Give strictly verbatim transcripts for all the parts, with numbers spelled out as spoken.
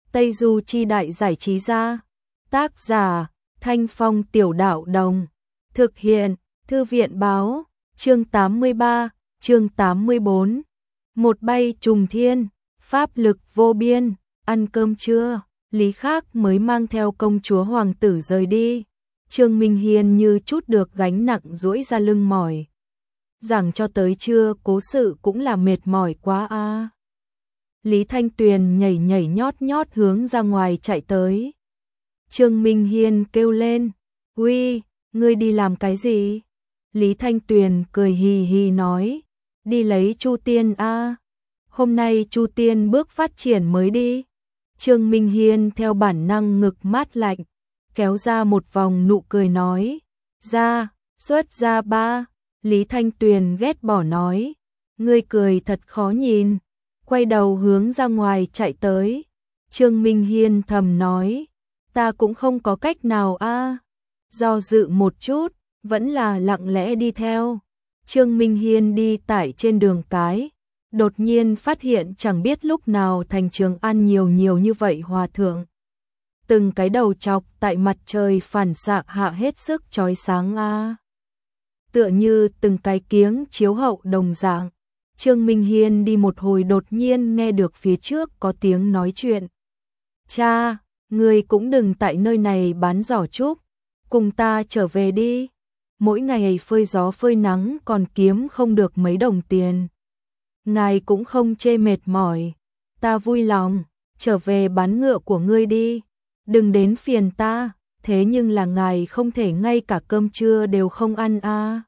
Tây Du Chi Đại Giải Trí Gia. Tác giả Thanh Phong Tiểu Đạo Đồng. Thực hiện Thư viện Báo. Chương tám mươi ba, chương tám mươi bốn. Một bay trùng thiên, pháp lực vô biên. Ăn cơm trưa, Lý Khắc mới mang theo công chúa hoàng tử rời đi. Trương Minh Hiên như chút được gánh nặng duỗi ra lưng mỏi. Giảng cho tới trưa cố sự cũng là mệt mỏi quá a. À. Lý Thanh Tuyền nhảy nhảy nhót nhót hướng ra ngoài chạy tới. Trương Minh Hiên kêu lên, "Uy, ngươi đi làm cái gì?" Lý Thanh Tuyền cười hì hì nói, "Đi lấy Chu Tiên a. À. Hôm nay Chu Tiên bước phát triển mới đi." Trương Minh Hiên theo bản năng ngực mát lạnh, kéo ra một vòng nụ cười nói, "Ra, xuất ra ba." Lý Thanh Tuyền ghét bỏ nói, "Ngươi cười thật khó nhìn." Quay đầu hướng ra ngoài chạy tới. Trương Minh Hiên thầm nói, "Ta cũng không có cách nào a." À. Do dự một chút, vẫn là lặng lẽ đi theo. Trương Minh Hiên đi tải trên đường cái, đột nhiên phát hiện chẳng biết lúc nào thành Trường An nhiều nhiều như vậy hòa thượng. Từng cái đầu chọc tại mặt trời phản xạ hạ hết sức chói sáng a. À. Tựa như từng cái kiếng chiếu hậu đồng dạng. Trương Minh Hiên đi một hồi đột nhiên nghe được phía trước có tiếng nói chuyện. "Cha, người cũng đừng tại nơi này bán giỏ trúc, cùng ta trở về đi. Mỗi ngày phơi gió phơi nắng còn kiếm không được mấy đồng tiền. Ngài cũng không chê mệt mỏi, ta vui lòng, trở về bán ngựa của ngươi đi, đừng đến phiền ta, thế nhưng là ngài không thể ngay cả cơm trưa đều không ăn a. À.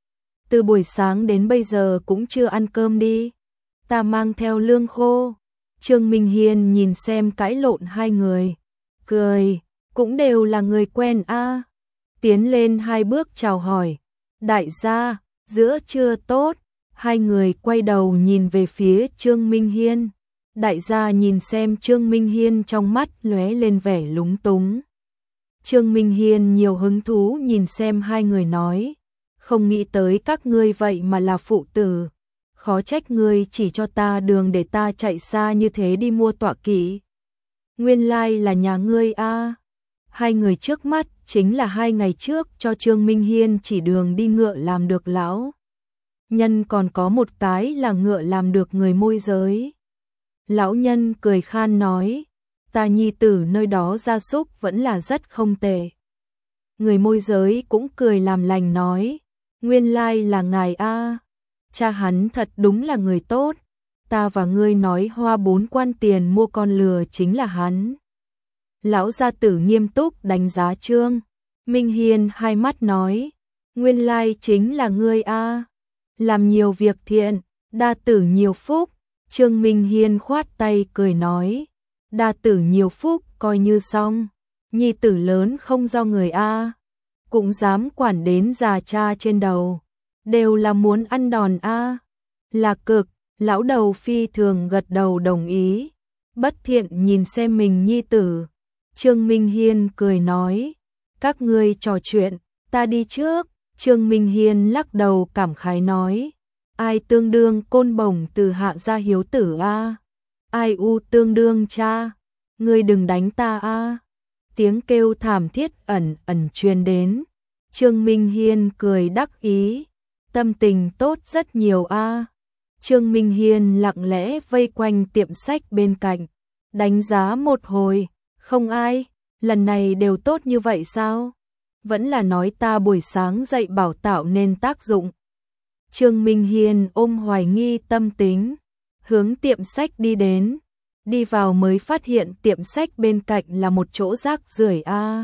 Từ buổi sáng đến bây giờ cũng chưa ăn cơm đi, ta mang theo lương khô." Trương Minh Hiên nhìn xem cãi lộn hai người, cười, cũng đều là người quen a. À. Tiến lên hai bước chào hỏi, "Đại gia, giữa trưa tốt." Hai người quay đầu nhìn về phía Trương Minh Hiên. Đại gia nhìn xem Trương Minh Hiên trong mắt lóe lên vẻ lúng túng. Trương Minh Hiên nhiều hứng thú nhìn xem hai người nói, "Không nghĩ tới các ngươi vậy mà là phụ tử. Khó trách ngươi chỉ cho ta đường để ta chạy xa như thế đi mua tọa kỵ. Nguyên lai là nhà ngươi a." À. Hai người trước mắt chính là hai ngày trước cho Trương Minh Hiên chỉ đường đi ngựa làm được lão nhân, còn có một cái là ngựa làm được người môi giới. Lão nhân cười khan nói, "Ta nhi tử nơi đó gia súc vẫn là rất không tệ." Người môi giới cũng cười làm lành nói, "Nguyên lai là ngài a. À. Cha hắn thật đúng là người tốt. Ta và ngươi nói hoa bốn quan tiền mua con lừa chính là hắn." Lão gia tử nghiêm túc đánh giá Trương Minh Hiên hai mắt nói, "Nguyên lai chính là ngươi a. À. Làm nhiều việc thiện, đa tử nhiều phúc." Trương Minh Hiên khoát tay cười nói, "Đa tử nhiều phúc coi như xong, nhi tử lớn không do người a, à. Cũng dám quản đến già cha trên đầu, đều là muốn ăn đòn a. À. Là cực." Lão đầu phi thường gật đầu đồng ý. Bất thiện nhìn xem mình nhi tử. Trương Minh Hiên cười nói, "Các ngươi trò chuyện, ta đi trước." Trương Minh Hiên lắc đầu cảm khái nói, "Ai tương đương côn bổng từ hạ gia hiếu tử a? Ai u tương đương cha? Ngươi đừng đánh ta a." Tiếng kêu thảm thiết ẩn ẩn truyền đến. Trương Minh Hiên cười đắc ý, tâm tình tốt rất nhiều a. Trương Minh Hiên lặng lẽ vây quanh tiệm sách bên cạnh, đánh giá một hồi, "Không ai, lần này đều tốt như vậy sao? Vẫn là nói ta buổi sáng dậy bảo tạo nên tác dụng." Trương Minh Hiên ôm hoài nghi tâm tính, hướng tiệm sách đi đến. Đi vào mới phát hiện tiệm sách bên cạnh là một chỗ rác rưởi a. À.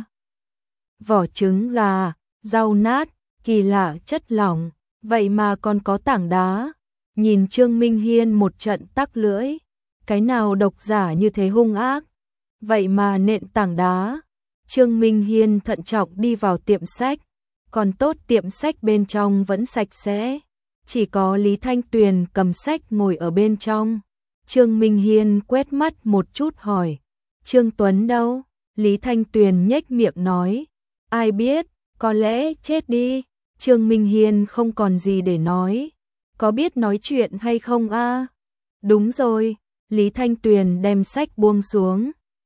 Vỏ trứng gà, rau nát, kỳ lạ chất lỏng, vậy mà còn có tảng đá. Nhìn Trương Minh Hiên một trận tắc lưỡi, cái nào độc giả như thế hung ác, vậy mà nện tảng đá. Trương Minh Hiên thận trọng đi vào tiệm sách, còn tốt tiệm sách bên trong vẫn sạch sẽ, chỉ có Lý Thanh Tuyền cầm sách ngồi ở bên trong. Trương Minh Hiên quét mắt một chút hỏi, "Trương Tuấn đâu?" Lý Thanh Tuyền nhếch miệng nói, "Ai biết, có lẽ chết đi." Trương Minh Hiên không còn gì để nói, "Có biết nói chuyện hay không a?" "Đúng rồi." Lý Thanh Tuyền đem sách buông xuống,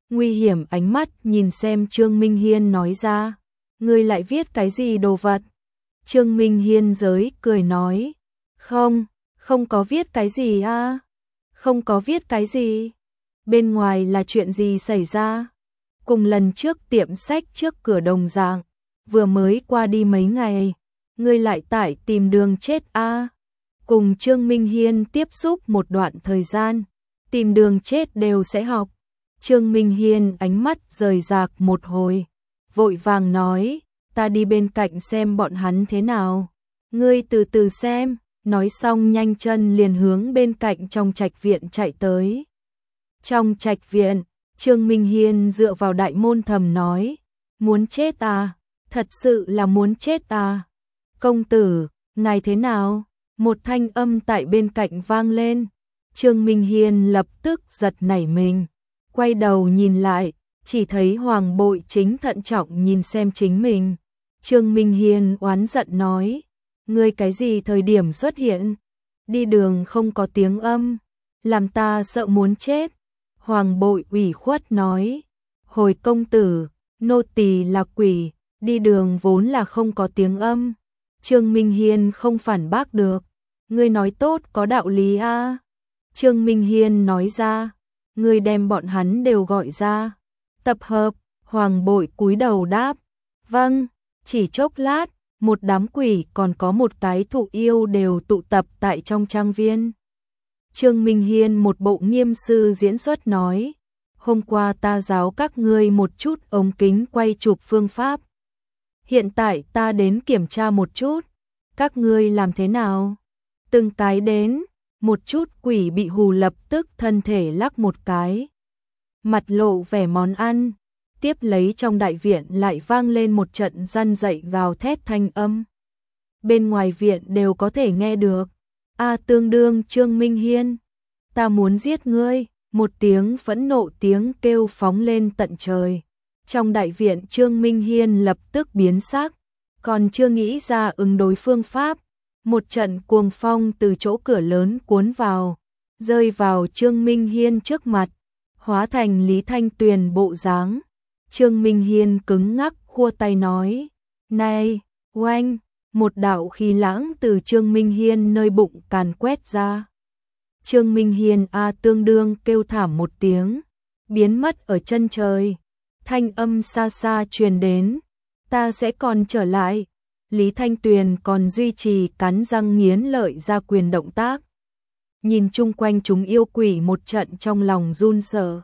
nguy hiểm ánh mắt nhìn xem Trương Minh Hiên nói ra, ngươi lại viết cái gì đồ vật? Trương Minh Hiên giới cười nói, không, không có viết cái gì a, không có viết cái gì. Bên ngoài là chuyện gì xảy ra? Cùng lần trước tiệm sách trước cửa đồng dạng, vừa mới qua đi mấy ngày, ngươi lại tại tìm đường chết a. Cùng Trương Minh Hiên tiếp xúc một đoạn thời gian, tìm đường chết đều sẽ học. Trương Minh Hiên ánh mắt rời rạc một hồi, vội vàng nói, ta đi bên cạnh xem bọn hắn thế nào. Ngươi từ từ xem, nói xong nhanh chân liền hướng bên cạnh trong trạch viện chạy tới. Trong trạch viện, Trương Minh Hiên dựa vào đại môn thầm nói, muốn chết à, thật sự là muốn chết à. Công tử, ngài thế nào? Một thanh âm tại bên cạnh vang lên. Trương Minh Hiên lập tức giật nảy mình, quay đầu nhìn lại, chỉ thấy Hoàng Bội chính thận trọng nhìn xem chính mình. Trương Minh Hiên oán giận nói, ngươi cái gì thời điểm xuất hiện? Đi đường không có tiếng âm, làm ta sợ muốn chết. Hoàng Bội ủy khuất nói, hồi công tử, nô tỳ là quỷ, đi đường vốn là không có tiếng âm. Trương Minh Hiên không phản bác được, ngươi nói tốt có đạo lý a. À. Trương Minh Hiên nói ra, ngươi đem bọn hắn đều gọi ra. Tập hợp, Hoàng Bội cúi đầu đáp, vâng. Chỉ chốc lát, một đám quỷ còn có một cái thụ yêu đều tụ tập tại trong trang viên. Trương Minh Hiên một bộ nghiêm sư diễn xuất nói, hôm qua ta giáo các ngươi một chút ống kính quay chụp phương pháp. Hiện tại ta đến kiểm tra một chút, các ngươi làm thế nào? Từng cái đến, một chút quỷ bị hù lập tức thân thể lắc một cái. Mặt lộ vẻ món ăn, tiếp lấy trong đại viện lại vang lên một trận răn dậy gào thét thanh âm. Bên ngoài viện đều có thể nghe được. A tương đương Trương Minh Hiên, ta muốn giết ngươi, một tiếng phẫn nộ tiếng kêu phóng lên tận trời. Trong đại viện Trương Minh Hiên lập tức biến sắc, còn chưa nghĩ ra ứng đối phương pháp. Một trận cuồng phong từ chỗ cửa lớn cuốn vào, rơi vào Trương Minh Hiên trước mặt, hóa thành Lý Thanh Tuyền bộ dáng. Trương Minh Hiên cứng ngắc khua tay nói, này, oanh, một đạo khí lãng từ Trương Minh Hiên nơi bụng càn quét ra. Trương Minh Hiên a tương đương kêu thảm một tiếng, biến mất ở chân trời. Thanh âm xa xa truyền đến, ta sẽ còn trở lại. Lý Thanh Tuyền còn duy trì cắn răng nghiến lợi ra quyền động tác. Nhìn chung quanh chúng yêu quỷ một trận trong lòng run sợ.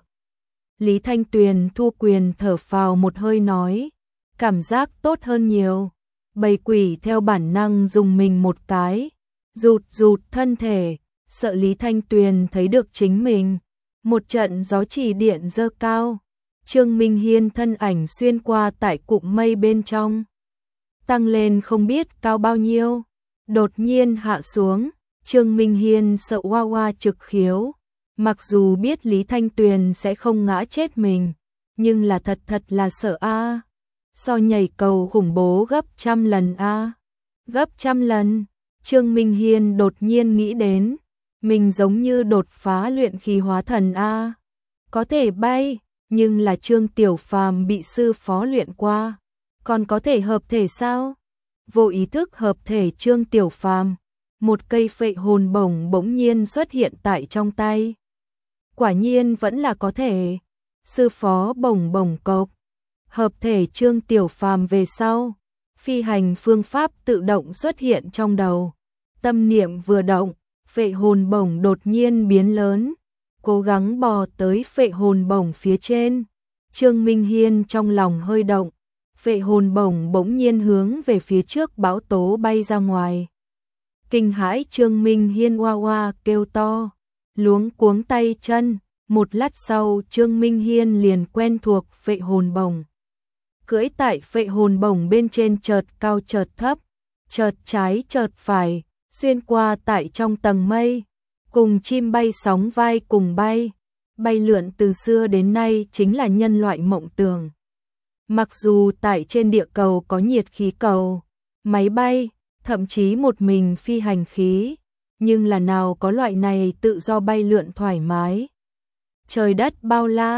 Lý Thanh Tuyền thu quyền thở phào một hơi nói, cảm giác tốt hơn nhiều. Bầy quỷ theo bản năng dùng mình một cái, rụt rụt thân thể, sợ Lý Thanh Tuyền thấy được chính mình. Một trận gió chỉ điện dơ cao, Trương Minh Hiên thân ảnh xuyên qua tại cụm mây bên trong, tăng lên không biết cao bao nhiêu, đột nhiên hạ xuống. Trương Minh Hiên sợ hoa hoa trực khiếu, mặc dù biết Lý Thanh Tuyền sẽ không ngã chết mình, nhưng là thật thật là sợ a. À. So nhảy cầu khủng bố gấp trăm lần a. À. Gấp trăm lần. Trương Minh Hiên đột nhiên nghĩ đến, mình giống như đột phá luyện khí hóa thần a. À. Có thể bay, nhưng là Trương Tiểu Phàm bị sư phó luyện qua, còn có thể hợp thể sao? Vô ý thức hợp thể Trương Tiểu Phàm, một cây phệ hồn bổng bỗng nhiên xuất hiện tại trong tay. Quả nhiên vẫn là có thể. Sư phó bổng bổng cộc. Hợp thể Trương Tiểu Phàm về sau, phi hành phương pháp tự động xuất hiện trong đầu. Tâm niệm vừa động, phệ hồn bổng đột nhiên biến lớn, cố gắng bò tới phệ hồn bổng phía trên. Trương Minh Hiên trong lòng hơi động, phệ hồn bổng bỗng nhiên hướng về phía trước bão tố bay ra ngoài. Kinh hãi Trương Minh Hiên oa oa kêu to, luống cuống tay chân. Một lát sau Trương Minh Hiên liền quen thuộc phệ hồn bổng. Cưỡi tại phệ hồn bổng bên trên chợt cao chợt thấp, chợt trái chợt phải, xuyên qua tại trong tầng mây, cùng chim bay sóng vai cùng bay. Bay lượn từ xưa đến nay chính là nhân loại mộng tưởng. Mặc dù tại trên địa cầu có nhiệt khí cầu, máy bay, thậm chí một mình phi hành khí, nhưng là nào có loại này tự do bay lượn thoải mái. Trời đất bao la,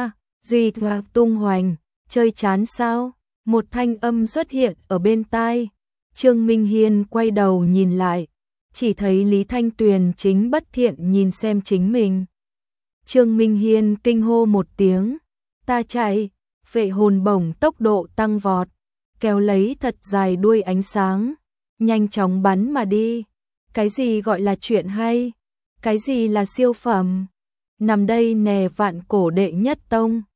Duy thoạc tung hoành, chơi chán sao? Một thanh âm xuất hiện ở bên tai. Trương Minh Hiên quay đầu nhìn lại, chỉ thấy Lý Thanh Tuyền chính bất thiện nhìn xem chính mình. Trương Minh Hiên kinh hô một tiếng, ta chạy, vệ hồn bổng tốc độ tăng vọt, kéo lấy thật dài đuôi ánh sáng, nhanh chóng bắn mà đi. Cái gì gọi là chuyện hay? Cái gì là siêu phẩm? Nằm đây nè vạn cổ đệ nhất tông,